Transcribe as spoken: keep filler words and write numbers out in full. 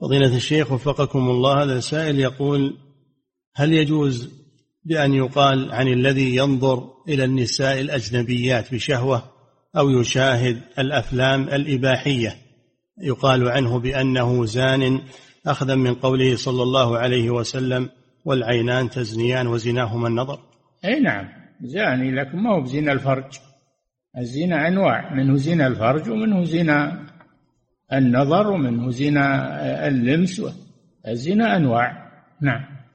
فضيلة الشيخ وفقكم الله، هذا سائل يقول: هل يجوز بأن يقال عن الذي ينظر إلى النساء الأجنبيات بشهوة أو يشاهد الأفلام الإباحية يقال عنه بأنه زان، أخذا من قوله صلى الله عليه وسلم: والعينان تزنيان وزناهما النظر؟ أي نعم، زاني، لكن ما هو بزنا الفرج. الزنا أنواع، منه زنا الفرج ومنه زنا النظر ومنه زنا اللمس. الزنا أنواع. نعم.